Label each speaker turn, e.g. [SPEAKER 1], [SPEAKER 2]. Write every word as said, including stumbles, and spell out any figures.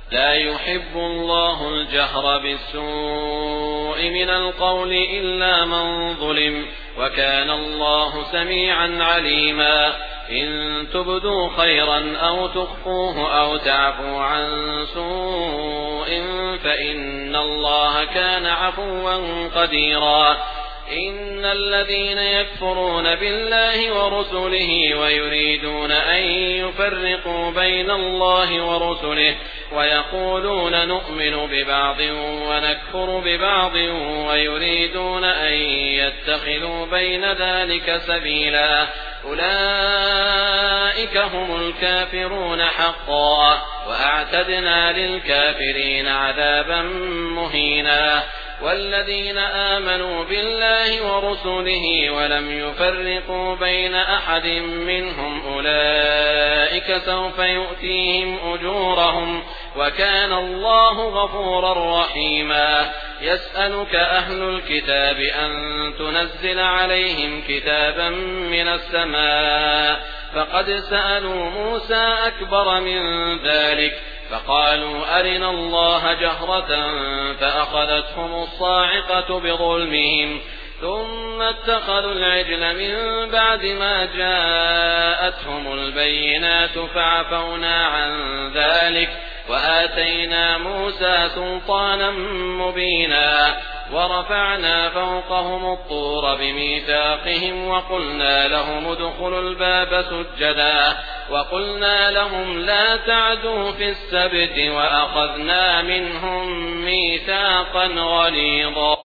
[SPEAKER 1] لا يحب الله الجهر بالسوء من القول إلا من ظلم، وكان الله سميعا عليما. إن تبدوا خيرا أو تخفوه أو تعفوا عن سوء فإن الله كان عفوا قديرا. إن الذين يكفرون بالله ورسله ويريدون أن يفرقوا بين الله ورسله ويقولون نؤمن ببعض ونكفر ببعض ويريدون أن يتخذوا بين ذلك سبيلا، أولئك هم الكافرون حقا، وأعتدنا للكافرين عذابا مهينا. والذين آمنوا بالله ورسله ولم يفرقوا بين أحد منهم أولئك سوف يؤتيهم أجورهم، وكان الله غفورا رحيما. يسألك أهل الكتاب أن تنزل عليهم كتابا من السماء، فقد سألوا موسى أكبر من ذلك فقالوا أرنا الله جهرة فأخذتهم الصاعقة بظلمهم، ثم اتخذوا العجل من بعد ما جاءتهم البينات فعفونا عن ذلك وآتينا موسى سلطانا مبينا. ورفعنا فوقهم الطور بميثاقهم وقلنا لهم ادخلوا الباب سجدا وقلنا لهم لا تعدوا في السبت وأخذنا منهم ميثاقا غليظا.